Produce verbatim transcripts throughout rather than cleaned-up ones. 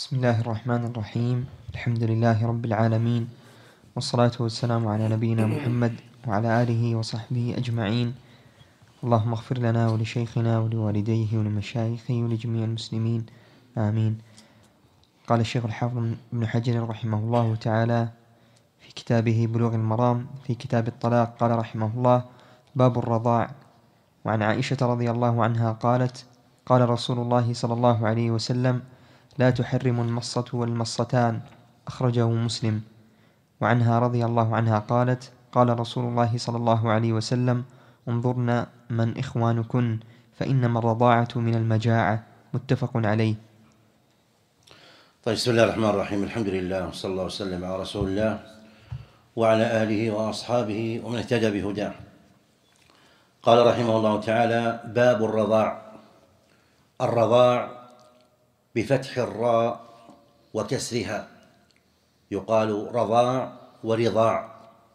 بسم الله الرحمن الرحيم. الحمد لله رب العالمين، والصلاة والسلام على نبينا محمد وعلى آله وصحبه أجمعين. اللهم اغفر لنا ولشيخنا ولوالديه ولمشايخه ولجميع المسلمين، آمين. قال الشيخ الحافظ ابن حجر رحمه الله تعالى في كتابه بلوغ المرام في كتاب الطلاق، قال رحمه الله: باب الرضاع. وعن عائشة رضي الله عنها قالت: قال رسول الله صلى الله عليه وسلم: لا تحرم المصة والمصتان، أخرجه مسلم. وعنها رضي الله عنها قالت: قال رسول الله صلى الله عليه وسلم: انظرن من إخوانكن، فإنما الرضاعة من المجاعة. متفق عليه. طيب، بسم الله الرحمن الرحيم. الحمد لله، وصلى الله وسلم على رسول الله وعلى آله وأصحابه ومن اهتدى بهداه. قال رحمه الله تعالى: باب الرضاع. الرضاع بفتح الراء وكسرها، يقال رضاع ورضاع،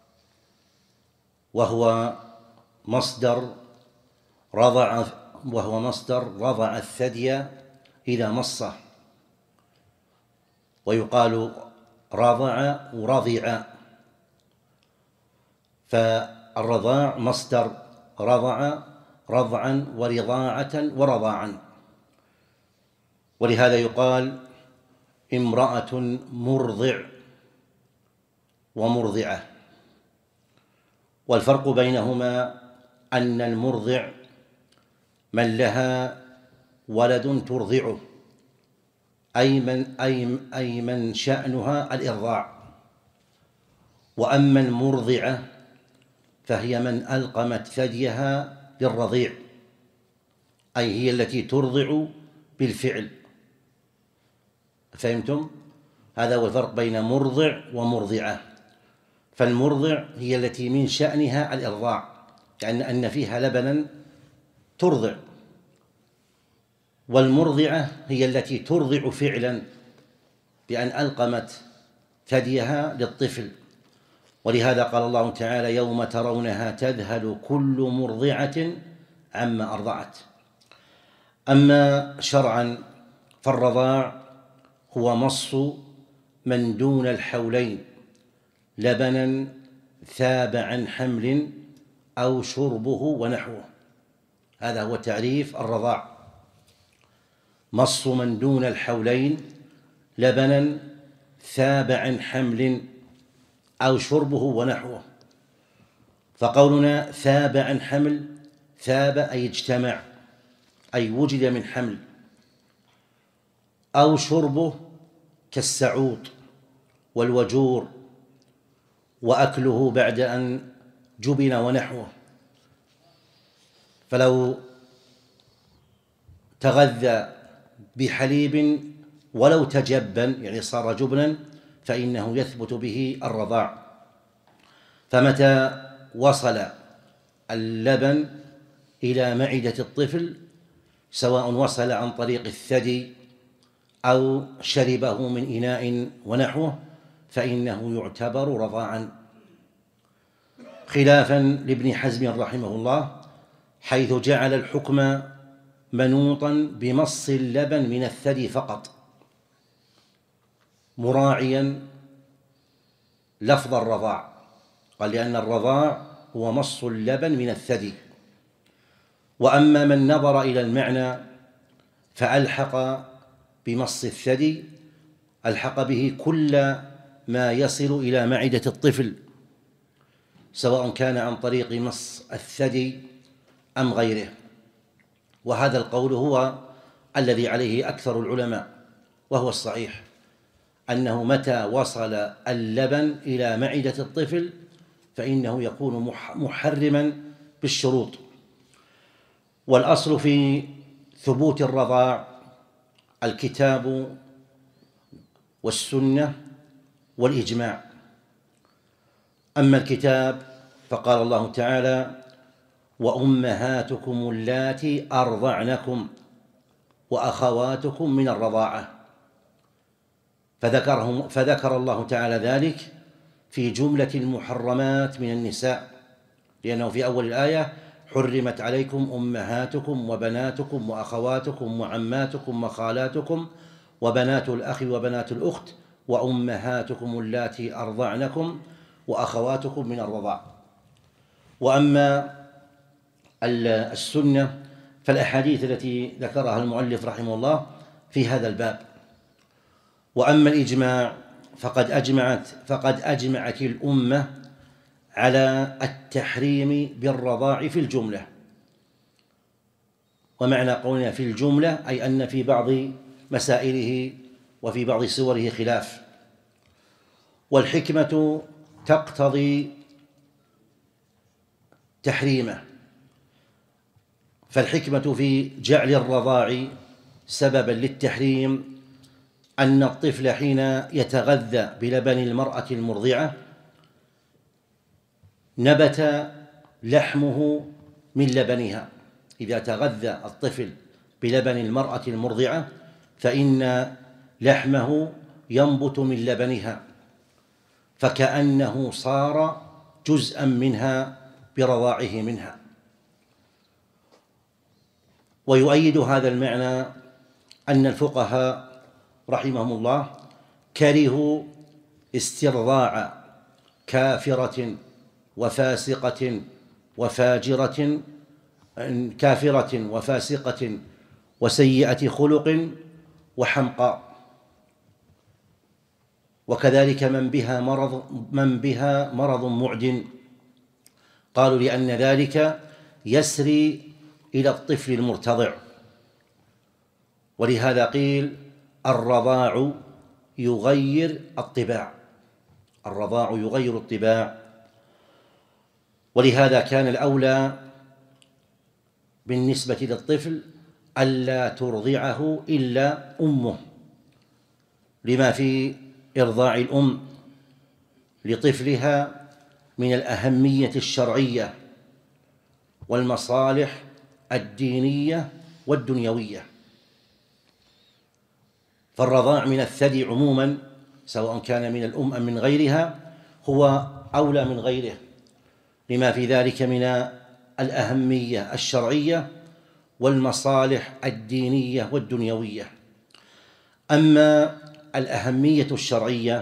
وهو مصدر رضع وهو مصدر رضع الثدي إذا مصه، ويقال رضع ورضع. فالرضاع مصدر رضع رضعا ورضاعة ورضاعا، ولهذا يقال امرأة مرضع ومرضعة. والفرق بينهما أن المرضع من لها ولد ترضعه، أي من, أي, أي من شأنها الإرضاع. وأما المرضعة فهي من ألقمت ثديها للرضيع، أي هي التي ترضع بالفعل. فهمتم؟ هذا هو الفرق بين مرضع ومرضعة. فالمرضع هي التي من شأنها الإرضاع، يعني أن فيها لبنا ترضع، والمرضعة هي التي ترضع فعلا بأن ألقمت ثديها للطفل. ولهذا قال الله تعالى: يوم ترونها تذهل كل مرضعة عما أرضعت. أما شرعا فالرضاع هو مص من دون الحولين لبنا ثاب عن حمل أو شربه ونحوه. هذا هو تعريف الرضاع: مص من دون الحولين لبنا ثاب عن حمل أو شربه ونحوه. فقولنا ثاب عن حمل، ثاب أي اجتمع، أي وجد من حمل. أو شربه كالسعوط والوجور وأكله بعد أن جبن ونحوه. فلو تغذى بحليب ولو تجبن، يعني صار جبنا، فإنه يثبت به الرضاع. فمتى وصل اللبن إلى معدة الطفل، سواء وصل عن طريق الثدي أو شربه من إناء ونحوه، فإنه يعتبر رضاعا، خلافا لابن حزم رحمه الله، حيث جعل الحكم منوطا بمص اللبن من الثدي فقط، مراعيا لفظ الرضاع. قال: لأن الرضاع هو مص اللبن من الثدي. وأما من نظر إلى المعنى فألحق بمص الثدي، ألحق به كل ما يصل إلى معدة الطفل، سواء كان عن طريق مص الثدي أم غيره. وهذا القول هو الذي عليه أكثر العلماء، وهو الصحيح، أنه متى وصل اللبن إلى معدة الطفل فإنه يكون محرما بالشروط. والأصل في ثبوت الرضاع الكتاب والسنة والإجماع. أما الكتاب فقال الله تعالى: وأمهاتكم اللاتي أرضعنكم وأخواتكم من الرضاعة. فذكرهم فذكر الله تعالى ذلك في جملة المحرمات من النساء، لأنه في أول الآية: حرمت عليكم أمهاتكم وبناتكم وأخواتكم وعماتكم وخالاتكم وبنات الأخ وبنات الأخت وأمهاتكم اللاتي أرضعنكم وأخواتكم من الرضاع. وأما السنة فالأحاديث التي ذكرها المؤلف رحمه الله في هذا الباب. وأما الإجماع فقد أجمعت فقد أجمعت الأمة على التحريم بالرضاع في الجملة. ومعنى قولنا في الجملة أي أن في بعض مسائله وفي بعض صوره خلاف، والحكمة تقتضي تحريمه. فالحكمة في جعل الرضاع سببا للتحريم أن الطفل حين يتغذى بلبن المرأة المرضعة نبت لحمه من لبنها. إذا تغذى الطفل بلبن المرأة المرضعة فإن لحمه ينبت من لبنها، فكأنه صار جزءا منها برضاعه منها. ويؤيد هذا المعنى أن الفقهاء رحمهم الله كرهوا استرضاع كافرة وفاسقة وفاجرة كافرة وفاسقة وسيئة خلق وحمقاء، وكذلك من بها مرض من بها مرض معد. قالوا لأن ذلك يسري إلى الطفل المرتضع، ولهذا قيل الرضاع يغير الطباع الرضاع يغير الطباع. ولهذا كان الأولى بالنسبة للطفل ألا ترضعه إلا أمه، لما في إرضاع الأم لطفلها من الأهمية الشرعية والمصالح الدينية والدنيوية. فالرضاع من الثدي عموما سواء كان من الأم أم من غيرها هو أولى من غيره، لما في ذلك من الأهمية الشرعية والمصالح الدينية والدنيوية. أما الأهمية الشرعية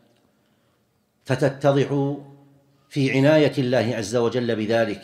فتتضح في عناية الله عز وجل بذلك،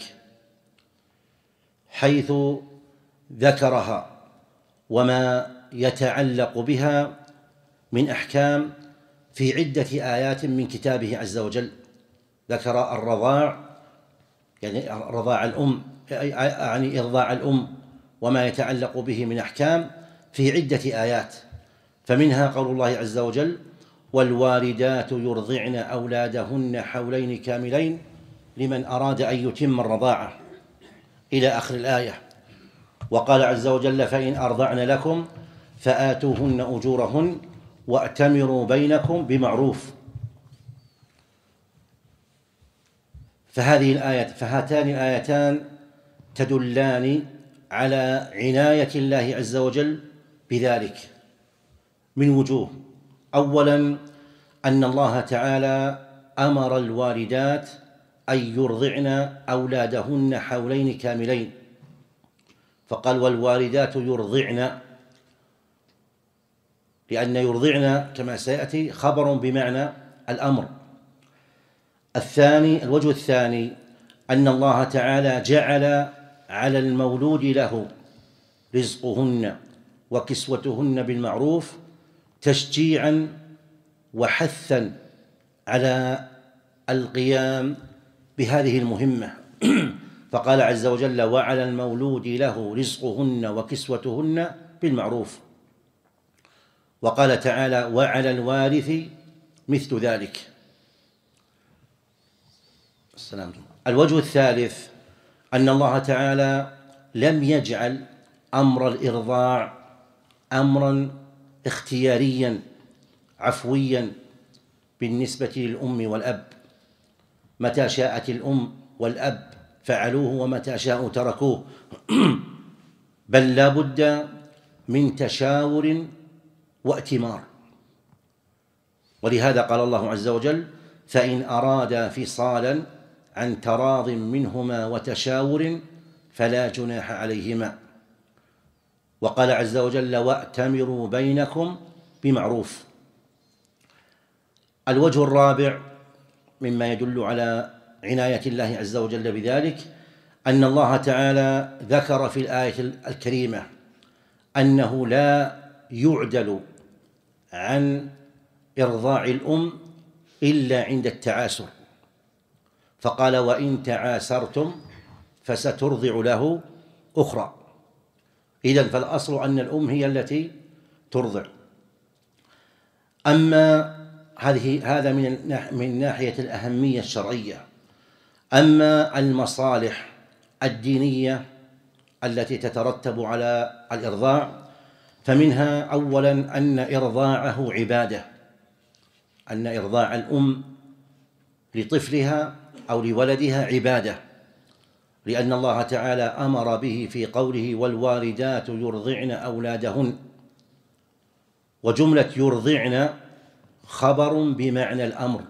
حيث ذكرها وما يتعلق بها من أحكام في عدة آيات من كتابه عز وجل. ذكر الرضاع يعني رضاع الأم يعني إرضاع الأم وما يتعلق به من أحكام في عدة آيات، فمنها قول الله عز وجل: والوالدات يرضعن أولادهن حولين كاملين لمن أراد أن يتم الرضاعة إلى آخر الآية. وقال عز وجل: فإن أرضعن لكم فآتوهن أجورهن وأتمروا بينكم بمعروف. فهذه الآية فهاتان الآيتان تدلان على عناية الله عز وجل بذلك من وجوه. أولا أن الله تعالى أمر الوالدات أن يرضعن أولادهن حولين كاملين، فقال: والوالدات يرضعن، لأن يرضعن كما سيأتي خبر بمعنى الأمر. الثاني الوجه الثاني أن الله تعالى جعل على المولود له رزقهن وكسوتهن بالمعروف تشجيعا وحثا على القيام بهذه المهمة. فقال عز وجل: وعلى المولود له رزقهن وكسوتهن بالمعروف. وقال تعالى: وعلى الوارث مثل ذلك. السلام. الوجه الثالث أن الله تعالى لم يجعل أمر الإرضاع أمرا اختياريا عفويا بالنسبة للأم والأب، متى شاءت الأم والأب فعلوه ومتى شاءوا تركوه، بل لا بد من تشاور وائتمار. ولهذا قال الله عز وجل: فإن أرادا فصالا عن تراض منهما وتشاور فلا جناح عليهما. وقال عز وجل: وأتمروا بينكم بمعروف. الوجه الرابع مما يدل على عناية الله عز وجل بذلك أن الله تعالى ذكر في الآية الكريمة أنه لا يعدل عن إرضاع الأم إلا عند التعاسر، فقال: وإن تعاسرتم فسترضع له أخرى. إذن فالأصل أن الأم هي التي ترضع. أما هذه هذا من من ناحية الأهمية الشرعية. أما المصالح الدينية التي تترتب على الإرضاع فمنها أولاً أن إرضاعه عبادة، أن إرضاع الأم لطفلها أو لولدها عبادة، لأن الله تعالى أمر به في قوله: والوالدات يرضعن أولادهن. وجملة يرضعن خبر بمعنى الأمر،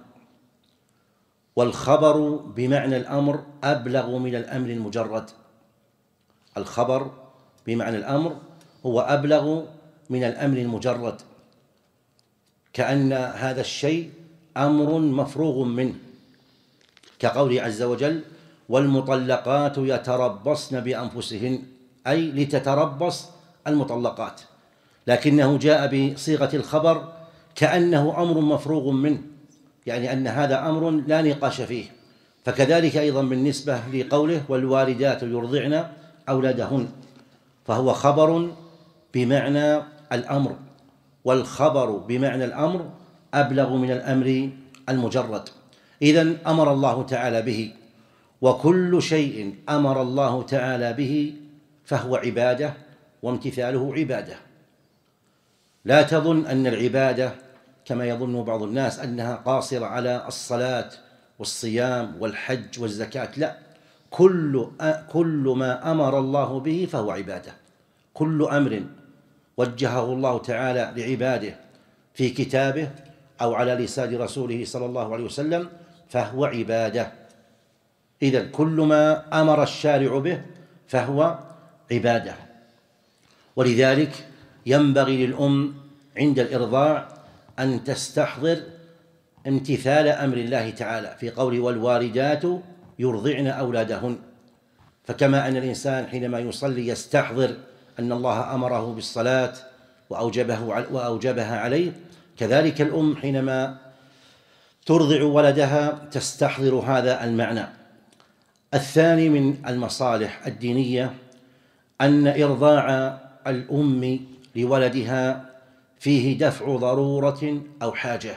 والخبر بمعنى الأمر أبلغ من الأمر المجرد. الخبر بمعنى الأمر هو أبلغ من الأمر المجرد، كأن هذا الشيء أمر مفروغ منه، كقوله عز وجل: والمطلقات يتربصن بأنفسهن، أي لتتربص المطلقات، لكنه جاء بصيغة الخبر كأنه أمر مفروغ منه، يعني أن هذا أمر لا نقاش فيه. فكذلك أيضا بالنسبة لقوله: والوالدات يرضعن أولادهن، فهو خبر بمعنى الأمر، والخبر بمعنى الأمر أبلغ من الأمر المجرد. إذن أمر الله تعالى به، وكل شيء أمر الله تعالى به فهو عبادة، وامتثاله عبادة. لا تظن أن العبادة كما يظن بعض الناس أنها قاصرة على الصلاة والصيام والحج والزكاة، لا، كل كل ما أمر الله به فهو عبادة. كل أمر وجهه الله تعالى لعباده في كتابه أو على لسان رسوله صلى الله عليه وسلم فهو عبادة. إذن كل ما أمر الشارع به فهو عبادة. ولذلك ينبغي للأم عند الإرضاع أن تستحضر امتثال أمر الله تعالى في قول: والوالدات يرضعن أولادهن. فكما أن الإنسان حينما يصلي يستحضر أن الله أمره بالصلاة وأوجبه وأوجبها عليه، كذلك الأم حينما ترضع ولدها تستحضر هذا المعنى. الثاني من المصالح الدينية أن إرضاع الأم لولدها فيه دفع ضرورة أو حاجة،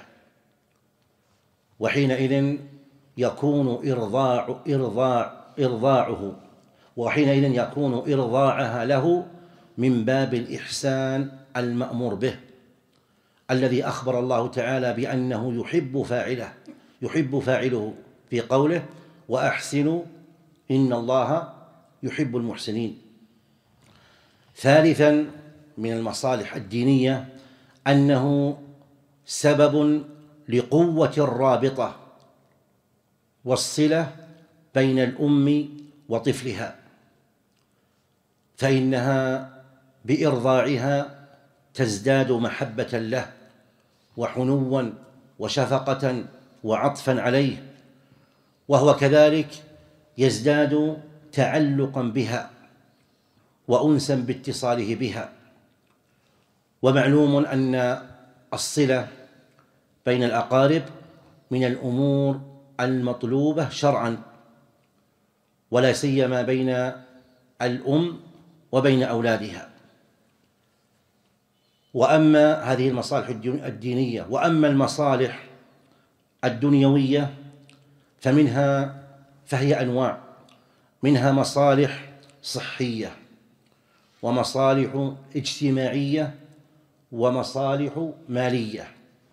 وحينئذ يكون إرضاع إرضاع إرضاعه وحينئذ يكون إرضاعها له من باب الإحسان المأمور به، الذي أخبر الله تعالى بأنه يحب فاعله يحب فاعله في قوله: وأحسنوا إن الله يحب المحسنين. ثالثاً من المصالح الدينية أنه سبب لقوة الرابطة والصلة بين الأم وطفلها، فإنها بإرضاعها تزداد محبة له وحنوا وشفقة وعطفا عليه، وهو كذلك يزداد تعلقا بها وأنسا باتصاله بها. ومعلوم أن الصلة بين الأقارب من الأمور المطلوبة شرعا، ولا سيما بين الأم وبين أولادها. وأما هذه المصالح الدينية، وأما المصالح الدنيوية فمنها فهي أنواع، منها مصالح صحية ومصالح اجتماعية ومصالح مالية.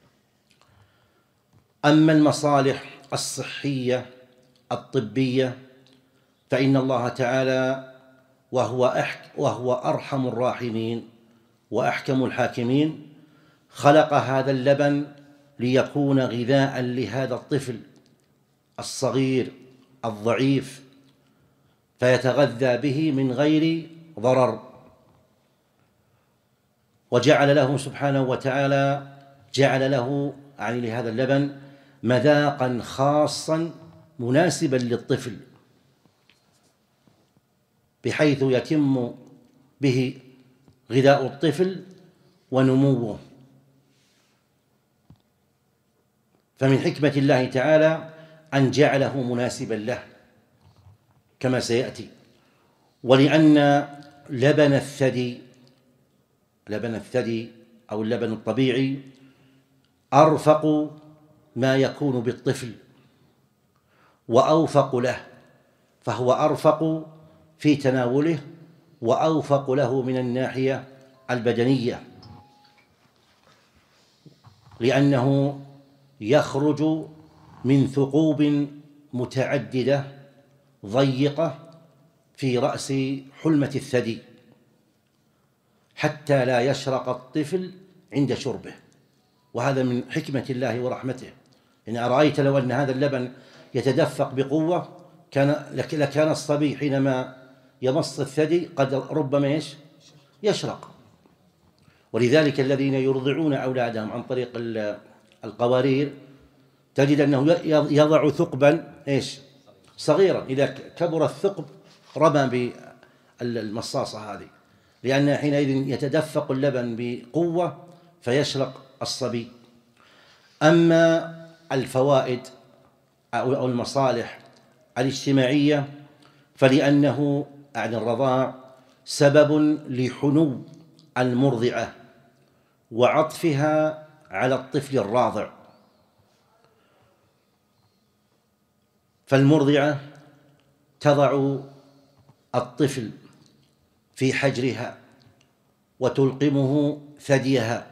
أما المصالح الصحية الطبية فإن الله تعالى وهو أحك وهو أرحم الراحمين وأحكم الحاكمين خلق هذا اللبن ليكون غذاء لهذا الطفل الصغير الضعيف، فيتغذى به من غير ضرر. وجعل له سبحانه وتعالى جعل له يعني لهذا اللبن مذاقا خاصا مناسبا للطفل، بحيث يتم به غذاء الطفل ونموه. فمن حكمة الله تعالى أن جعله مناسبا له كما سيأتي. ولأن لبن الثدي لبن الثدي أو اللبن الطبيعي أرفق ما يكون بالطفل وأوفق له، فهو أرفق في تناوله وأوفق له من الناحية البدنية، لأنه يخرج من ثقوب متعددة ضيقة في رأس حلمة الثدي حتى لا يشرق الطفل عند شربه. وهذا من حكمة الله ورحمته. إن أرأيت لو أن هذا اللبن يتدفق بقوة كان لكان الصبي حينما يمص الثدي قد ربما يشرق. ولذلك الذين يرضعون أولادهم عن طريق القوارير تجد أنه يضع ثقبا إيش صغيرا، إذا كبر الثقب رمى بالمصاصة هذه، لأن حينئذ يتدفق اللبن بقوة فيشرق الصبي. أما الفوائد أو المصالح الاجتماعية فلأنه عن الرضاع سبب لحنو المرضعة وعطفها على الطفل الراضع. فالمرضعة تضع الطفل في حجرها وتلقمه ثديها،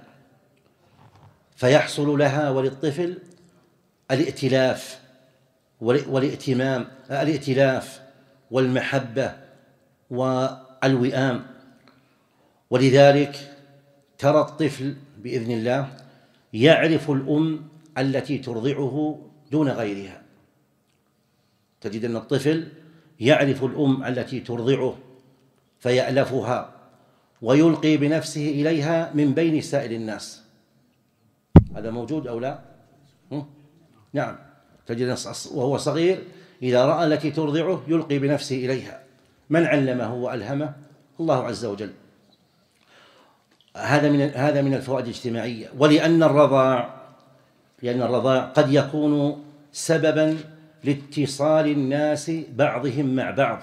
فيحصل لها وللطفل الائتلاف والائتمام الائتلاف والمحبة والوئام. ولذلك ترى الطفل بإذن الله يعرف الأم التي ترضعه دون غيرها. تجد أن الطفل يعرف الأم التي ترضعه فيألفها ويلقي بنفسه إليها من بين سائر الناس. هذا موجود أو لا؟ نعم. تجد وهو صغير إذا رأى التي ترضعه يلقي بنفسه إليها. من علمه وألهمه؟ الله عز وجل. هذا من هذا من الفوائد الاجتماعية. ولأن الرضاع لأن الرضاع قد يكون سببا لاتصال الناس بعضهم مع بعض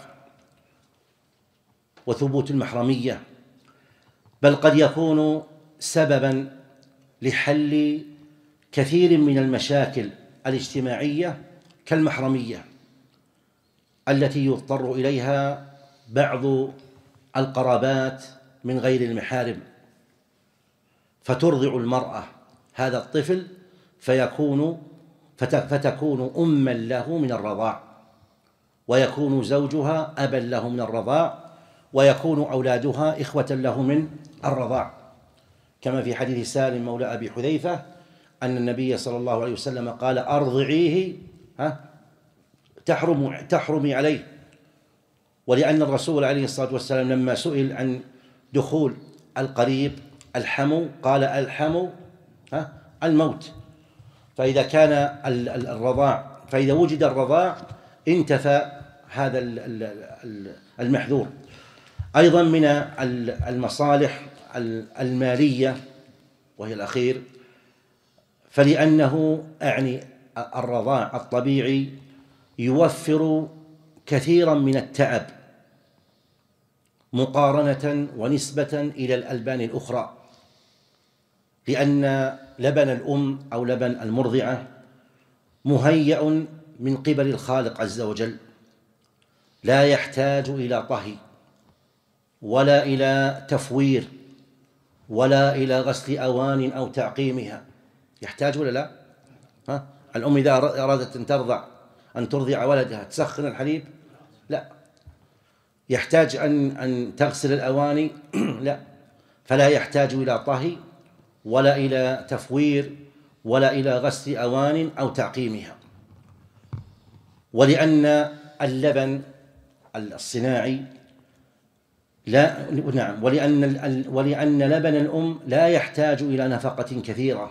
وثبوت المحرمية، بل قد يكون سببا لحل كثير من المشاكل الاجتماعية كالمحرمية التي يضطر إليها بعض القرابات من غير المحارم، فترضع المرأة هذا الطفل فيكون فتكون أما له من الرضاع، ويكون زوجها أبا له من الرضاع، ويكون أولادها إخوة له من الرضاع، كما في حديث سالم مولى أبي حذيفة أن النبي صلى الله عليه وسلم قال أرضعيه ها تحرم تحرمي عليه. ولأن الرسول عليه الصلاة والسلام لما سئل عن دخول القريب الحمو قال الحمو ها الموت. فإذا كان الرضاع فإذا وجد الرضاع انتفى هذا المحذور. أيضا من المصالح المالية وهي الأخير، فلأنه أعني الرضاع الطبيعي يوفر كثيرا من التعب مقارنة ونسبة إلى الألبان الأخرى، لأن لبن الأم أو لبن المرضعة مهيأ من قبل الخالق عز وجل، لا يحتاج إلى طهي ولا إلى تفوير ولا إلى غسل أوان أو تعقيمها. يحتاج ولا لا؟ ها؟ الأم إذا أرادت أن ترضع أن ترضع ولدها تسخن الحليب؟ لا. يحتاج أن أن تغسل الأواني؟ لا. فلا يحتاج إلى طهي ولا إلى تفوير ولا إلى غسل أوان أو تعقيمها. ولأن اللبن الصناعي لا نعم ولأن ولأن لبن الأم لا يحتاج إلى نفقة كثيرة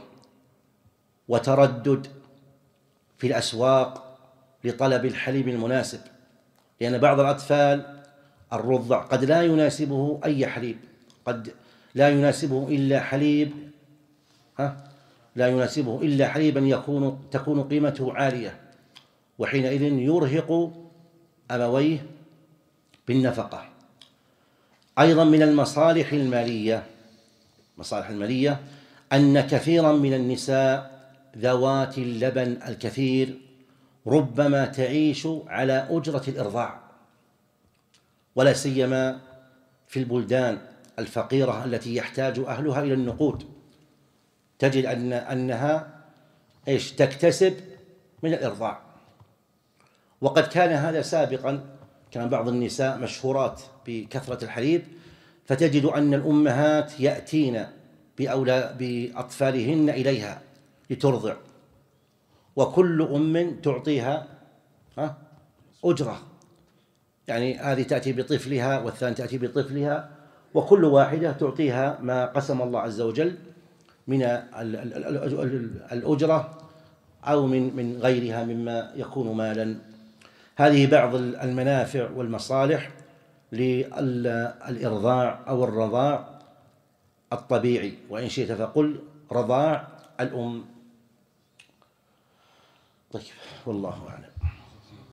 وتردد في الأسواق لطلب الحليب المناسب، لأن بعض الأطفال الرضع قد لا يناسبه أي حليب، قد لا يناسبه إلا حليب ها لا يناسبه إلا حليبا يكون تكون قيمته عالية، وحينئذ يرهق أبويه بالنفقة. أيضا من المصالح المالية مصالح المالية أن كثيرا من النساء ذوات اللبن الكثير ربما تعيش على أجرة الإرضاع، ولا سيما في البلدان الفقيرة التي يحتاج أهلها إلى النقود، تجد أن أنها إيش تكتسب من الإرضاع. وقد كان هذا سابقا، كان بعض النساء مشهورات بكثرة الحليب، فتجد أن الأمهات يأتين بأطفالهن إليها لترضع، وكل أم تعطيها أجرة، يعني هذه تأتي بطفلها والثانية تأتي بطفلها، وكل واحدة تعطيها ما قسم الله عز وجل من الأجرة أو من من غيرها مما يكون مالا. هذه بعض المنافع والمصالح للإرضاع أو الرضاع الطبيعي، وإن شئت فقل رضاع الأم. طيب، والله أعلم.